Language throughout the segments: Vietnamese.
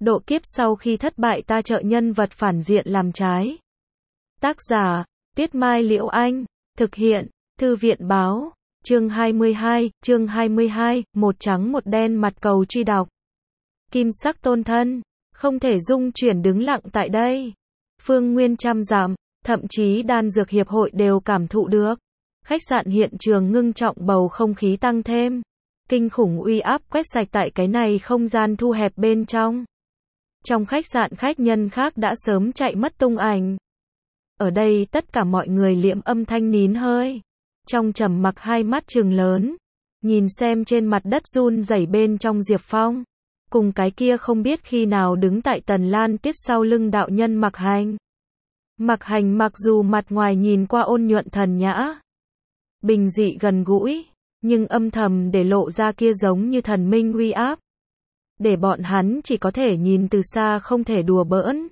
Độ kiếp sau khi thất bại ta trợ nhân vật phản diện làm trái. Tác giả, Tuyết Mai Liễu Anh. Thực hiện, Thư viện Báo. Chương 22, một trắng một đen mặt cầu truy đọc. Kim sắc tôn thân, không thể dung chuyển đứng lặng tại đây. Phương nguyên trăm dặm, thậm chí đan dược hiệp hội đều cảm thụ được. Khách sạn hiện trường ngưng trọng, bầu không khí tăng thêm. Kinh khủng uy áp quét sạch tại cái này không gian thu hẹp bên trong. Trong khách sạn khách nhân khác đã sớm chạy mất tung ảnh. Ở đây tất cả mọi người liệm âm thanh nín hơi. Trong trầm mặc hai mắt trừng lớn. Nhìn xem trên mặt đất run rẩy bên trong Diệp Phong. Cùng cái kia không biết khi nào đứng tại Tần Lan Tiết sau lưng đạo nhân Mặc Hành. Mặc Hành mặc dù mặt ngoài nhìn qua ôn nhuận thần nhã, bình dị gần gũi, nhưng âm thầm để lộ ra kia giống như thần minh uy áp. Để bọn hắn chỉ có thể nhìn từ xa không thể đùa bỡn.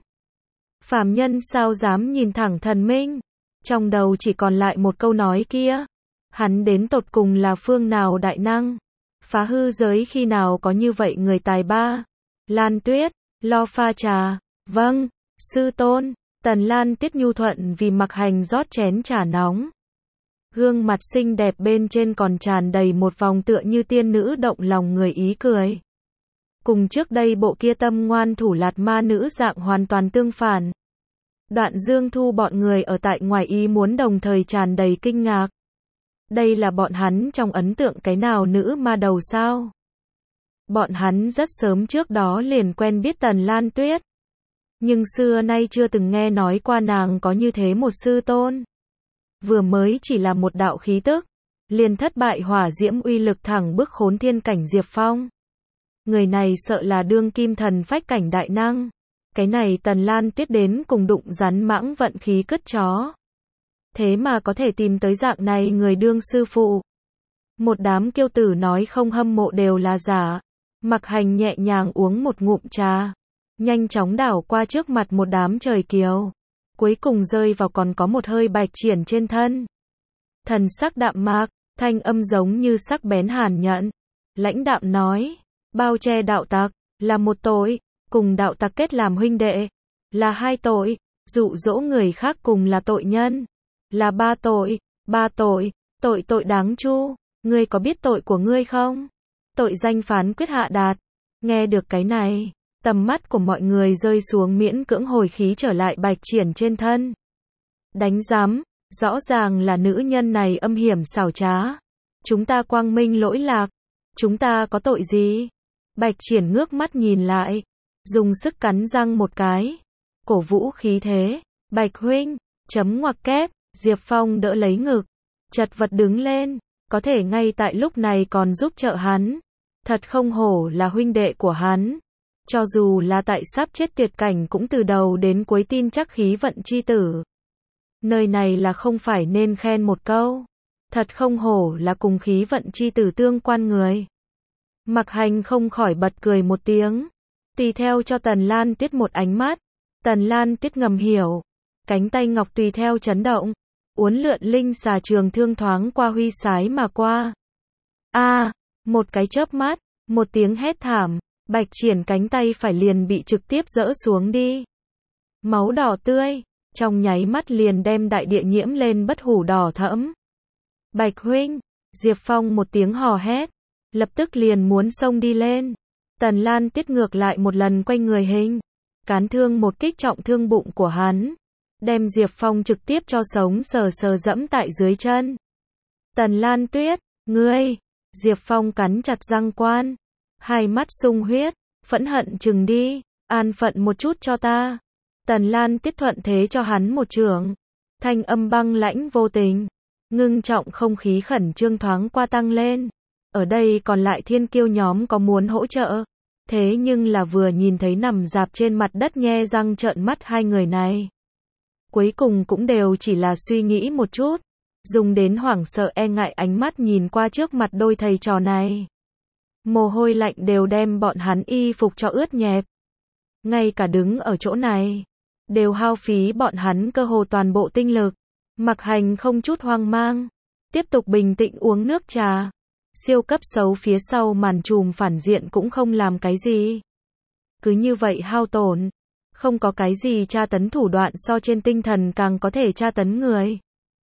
Phàm nhân sao dám nhìn thẳng thần minh? Trong đầu chỉ còn lại một câu nói kia. Hắn đến tột cùng là phương nào đại năng? Phá hư giới khi nào có như vậy người tài ba? Lan Tuyết, lo pha trà. Vâng, sư tôn. Tần Lan Tiết nhu thuận vì Mặc Hành rót chén trà nóng. Gương mặt xinh đẹp bên trên còn tràn đầy một vòng tựa như tiên nữ động lòng người ý cười. Cùng trước đây bộ kia tâm ngoan thủ lạt ma nữ dạng hoàn toàn tương phản. Đoạn Dương Thu bọn người ở tại ngoài ý muốn đồng thời tràn đầy kinh ngạc. Đây là bọn hắn trong ấn tượng cái nào nữ ma đầu sao? Bọn hắn rất sớm trước đó liền quen biết Tần Lan Tuyết. Nhưng xưa nay chưa từng nghe nói qua nàng có như thế một sư tôn. Vừa mới chỉ là một đạo khí tức, liền thất bại hỏa diễm uy lực thẳng bức khốn thiên cảnh Diệp Phong. Người này sợ là đương kim thần phách cảnh đại năng. Cái này Tần Lan Tiết đến cùng đụng rắn mãng vận khí cất chó. Thế mà có thể tìm tới dạng này người đương sư phụ. Một đám kiêu tử nói không hâm mộ đều là giả. Mặc Hành nhẹ nhàng uống một ngụm trà. Nhanh chóng đảo qua trước mặt một đám trời kiều. Cuối cùng rơi vào còn có một hơi bạch triển trên thân. Thần sắc đạm mạc, thanh âm giống như sắc bén hàn nhận. Lãnh đạm nói, bao che đạo tặc, là một tội, cùng đạo tặc kết làm huynh đệ, là hai tội, dụ dỗ người khác cùng là tội nhân, là ba tội, tội đáng chu, ngươi có biết tội của ngươi không? Tội danh phán quyết hạ đạt. Nghe được cái này, tầm mắt của mọi người rơi xuống miễn cưỡng hồi khí trở lại bạch triển trên thân. Đánh giám, rõ ràng là nữ nhân này âm hiểm xảo trá. Chúng ta quang minh lỗi lạc, chúng ta có tội gì? Bạch triển ngước mắt nhìn lại, dùng sức cắn răng một cái, cổ vũ khí thế. Bạch huynh, chấm ngoặc kép. Diệp Phong đỡ lấy ngực, chật vật đứng lên, có thể ngay tại lúc này còn giúp trợ hắn. Thật không hổ là huynh đệ của hắn. Cho dù là tại sắp chết tuyệt cảnh cũng từ đầu đến cuối tin chắc khí vận chi tử. Nơi này là không phải nên khen một câu. Thật không hổ là cùng khí vận chi tử tương quan người. Mặc Hành không khỏi bật cười một tiếng. Tùy theo cho Tần Lan Tiết một ánh mắt. Tần Lan Tiết ngầm hiểu. Cánh tay ngọc tùy theo chấn động. Uốn lượn linh xà trường thương thoáng qua huy sái mà qua. Một cái chớp mắt, một tiếng hét thảm. Bạch triển cánh tay phải liền bị trực tiếp dỡ xuống đi. Máu đỏ tươi, trong nháy mắt liền đem đại địa nhiễm lên bất hủ đỏ thẫm. Bạch huynh, Diệp Phong một tiếng hò hét, lập tức liền muốn xông đi lên. Tần Lan Tiết ngược lại một lần quay người hình, cán thương một kích trọng thương bụng của hắn, đem Diệp Phong trực tiếp cho sống sờ sờ dẫm tại dưới chân. Tần Lan Tuyết, ngươi, Diệp Phong cắn chặt răng quan. Hai mắt sung huyết, phẫn hận chừng đi, an phận một chút cho ta. Tần Lan Tiết thuận thế cho hắn một chưởng. Thanh âm băng lãnh vô tình, ngưng trọng không khí khẩn trương thoáng qua tăng lên. Ở đây còn lại thiên kiêu nhóm có muốn hỗ trợ. Thế nhưng là vừa nhìn thấy nằm rạp trên mặt đất nhe răng trợn mắt hai người này. Cuối cùng cũng đều chỉ là suy nghĩ một chút. Dùng đến hoảng sợ e ngại ánh mắt nhìn qua trước mặt đôi thầy trò này. Mồ hôi lạnh đều đem bọn hắn y phục cho ướt nhẹp. Ngay cả đứng ở chỗ này, đều hao phí bọn hắn cơ hồ toàn bộ tinh lực. Mặc Hành không chút hoang mang, tiếp tục bình tĩnh uống nước trà. Siêu cấp xấu phía sau màn trùm phản diện cũng không làm cái gì. cứ như vậy hao tổn. Không có cái gì tra tấn thủ đoạn so trên tinh thần càng có thể tra tấn người.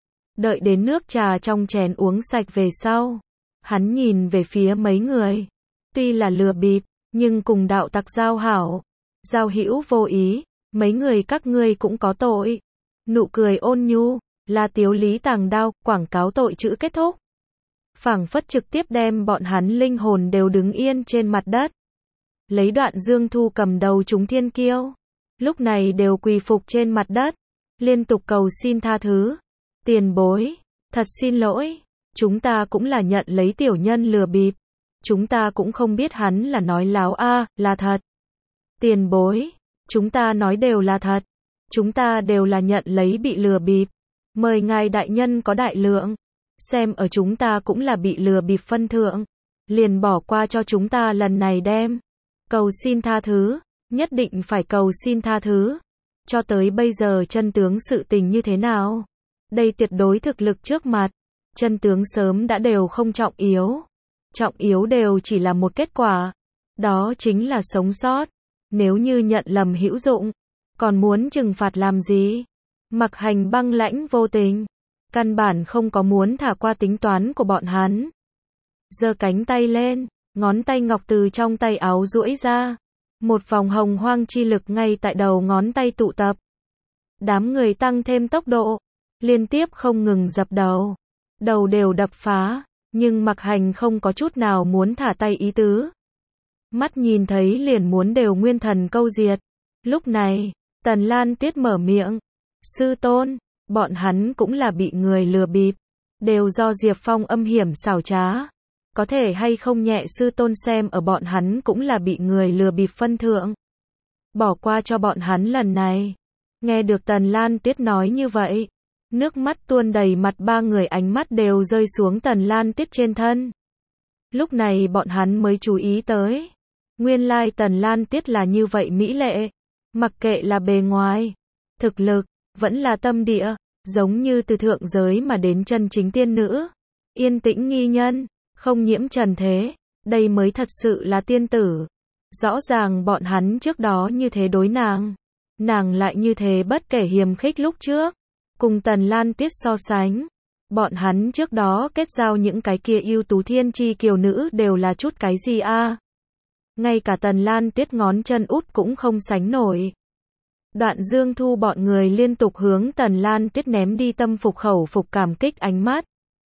Đợi đến nước trà trong chén uống sạch về sau, hắn nhìn về phía mấy người. Tuy là lừa bịp, nhưng cùng đạo tặc giao hảo, giao hữu vô ý, mấy người các ngươi cũng có tội. Nụ cười ôn nhu, La Tiếu Lý tàng đao, quảng cáo tội chữ kết thúc. Phảng phất trực tiếp đem bọn hắn linh hồn đều đứng yên trên mặt đất. Lấy Đoạn Dương Thu cầm đầu chúng thiên kiêu, lúc này đều quỳ phục trên mặt đất, liên tục cầu xin tha thứ. Tiền bối, thật xin lỗi, chúng ta cũng là nhận lấy tiểu nhân lừa bịp. Chúng ta cũng không biết hắn là nói láo a, là thật. Tiền bối, chúng ta nói đều là thật. Chúng ta đều là nhận lấy bị lừa bịp. Mời ngài đại nhân có đại lượng. Xem ở chúng ta cũng là bị lừa bịp phân thượng. Liền bỏ qua cho chúng ta lần này đem. Cầu xin tha thứ, nhất định phải cầu xin tha thứ. Cho tới bây giờ chân tướng sự tình như thế nào? Đây tuyệt đối thực lực trước mặt. Chân tướng sớm đã đều không trọng yếu. Trọng yếu đều chỉ là một kết quả. Đó chính là sống sót. Nếu như nhận lầm hữu dụng, còn muốn trừng phạt làm gì? Mặc Hành băng lãnh vô tình, căn bản không có muốn thả qua tính toán của bọn hắn. Giơ cánh tay lên, ngón tay ngọc từ trong tay áo duỗi ra. Một vòng hồng hoang chi lực ngay tại đầu ngón tay tụ tập. Đám người tăng thêm tốc độ, liên tiếp không ngừng dập đầu. Đầu đều đập phá, nhưng Mặc Hành không có chút nào muốn thả tay ý tứ. Mắt nhìn thấy liền muốn đều nguyên thần câu diệt. Lúc này, Tần Lan Tuyết mở miệng. Sư tôn, bọn hắn cũng là bị người lừa bịp. Đều do Diệp Phong âm hiểm xảo trá. Có thể hay không nhẹ sư tôn xem ở bọn hắn cũng là bị người lừa bịp phân thượng. Bỏ qua cho bọn hắn lần này. Nghe được Tần Lan Tuyết nói như vậy. Nước mắt tuôn đầy mặt ba người, ánh mắt đều rơi xuống Tần Lan Tuyết trên thân. Lúc này bọn hắn mới chú ý tới. Nguyên lai Tần Lan Tuyết là như vậy mỹ lệ. Mặc kệ là bề ngoài, thực lực, vẫn là tâm địa, giống như từ thượng giới mà đến chân chính tiên nữ. Yên tĩnh nghi nhân, không nhiễm trần thế, đây mới thật sự là tiên tử. Rõ ràng bọn hắn trước đó như thế đối nàng. Nàng lại như thế bất kể hiềm khích lúc trước. Cùng Tần Lan Tuyết so sánh, bọn hắn trước đó kết giao những cái kia ưu tú thiên chi kiều nữ đều là chút cái gì a? Ngay cả Tần Lan Tuyết ngón chân út cũng không sánh nổi. Đoạn Dương Thu bọn người liên tục hướng Tần Lan Tuyết ném đi tâm phục khẩu phục cảm kích ánh mắt.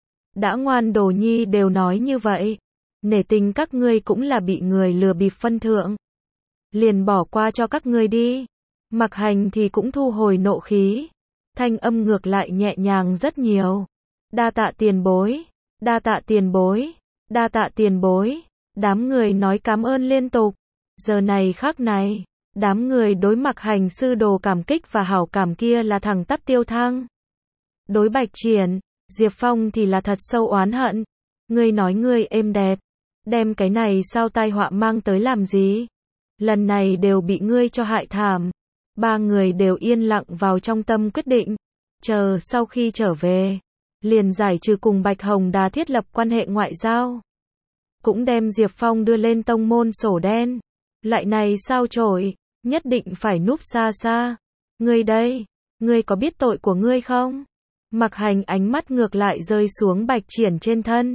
Đã ngoan đồ nhi đều nói như vậy, nể tình các ngươi cũng là bị người lừa bịp phân thượng. Liền bỏ qua cho các ngươi đi. Mặc Hành thì cũng thu hồi nộ khí. Thanh âm ngược lại nhẹ nhàng rất nhiều. Đa tạ tiền bối, đa tạ tiền bối, đa tạ tiền bối. Đám người nói cảm ơn liên tục. Giờ này khắc này, đám người đối Mặc Hành sư đồ cảm kích và hảo cảm kia là thẳng tắp tiêu thang. Đối Bạch Triển, Diệp Phong thì là thật sâu oán hận. Ngươi nói ngươi êm đẹp, đem cái này sao tai họa mang tới làm gì? Lần này đều bị ngươi cho hại thảm. Ba người đều yên lặng vào trong tâm quyết định. Chờ sau khi trở về, liền giải trừ cùng Bạch Hồng Đà thiết lập quan hệ ngoại giao. Cũng đem Diệp Phong đưa lên tông môn sổ đen. Lại này sao chổi, nhất định phải núp xa xa. Ngươi đây, ngươi có biết tội của ngươi không? Mặc Hành ánh mắt ngược lại rơi xuống Bạch Triển trên thân.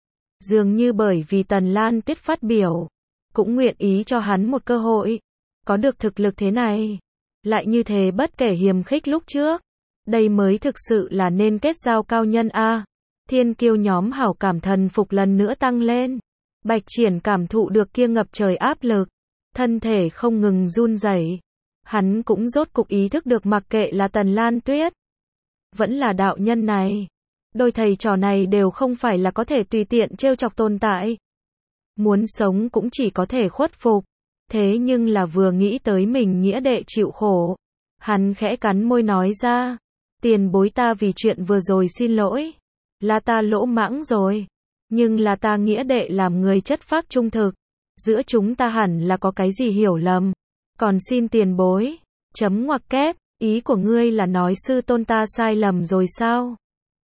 Dường như bởi vì Tần Lan Tuyết phát biểu, cũng nguyện ý cho hắn một cơ hội. Có được thực lực thế này, lại như thế bất kể hiềm khích lúc trước. Đây mới thực sự là nên kết giao cao nhân a. Thiên kiêu nhóm hảo cảm thần phục lần nữa tăng lên. Bạch Triển cảm thụ được kia ngập trời áp lực, thân thể không ngừng run rẩy. Hắn cũng rốt cục ý thức được mặc kệ là Tần Lan Tuyết, vẫn là đạo nhân này, đôi thầy trò này đều không phải là có thể tùy tiện trêu chọc tồn tại. Muốn sống cũng chỉ có thể khuất phục. Thế nhưng là vừa nghĩ tới mình nghĩa đệ chịu khổ, hắn khẽ cắn môi nói ra, tiền bối ta vì chuyện vừa rồi xin lỗi, là ta lỗ mãng rồi, nhưng là ta nghĩa đệ làm người chất phác trung thực, giữa chúng ta hẳn là có cái gì hiểu lầm, còn xin tiền bối, chấm ngoặc kép, ý của ngươi là nói sư tôn ta sai lầm rồi sao?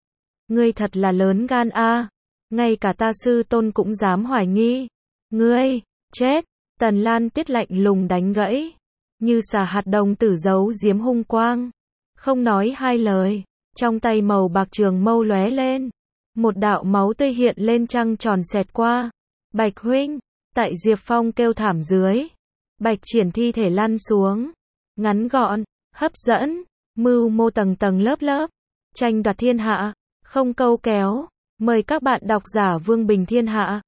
Ngươi thật là lớn gan a, ngay cả ta sư tôn cũng dám hoài nghi, ngươi, chết. Tần Lan Tuyết lạnh lùng đánh gãy. Như xà hạt đồng tử giấu giếm hung quang. Không nói hai lời. Trong tay màu bạc trường mâu lóe lên. Một đạo máu tươi hiện lên trăng tròn xẹt qua. Bạch huynh. Tại Diệp Phong kêu thảm dưới. Bạch Triển thi thể lăn xuống. Ngắn gọn, hấp dẫn, mưu mô tầng tầng lớp lớp. Tranh đoạt thiên hạ, không câu kéo. Mời các bạn đọc giả Vương Bình Thiên Hạ.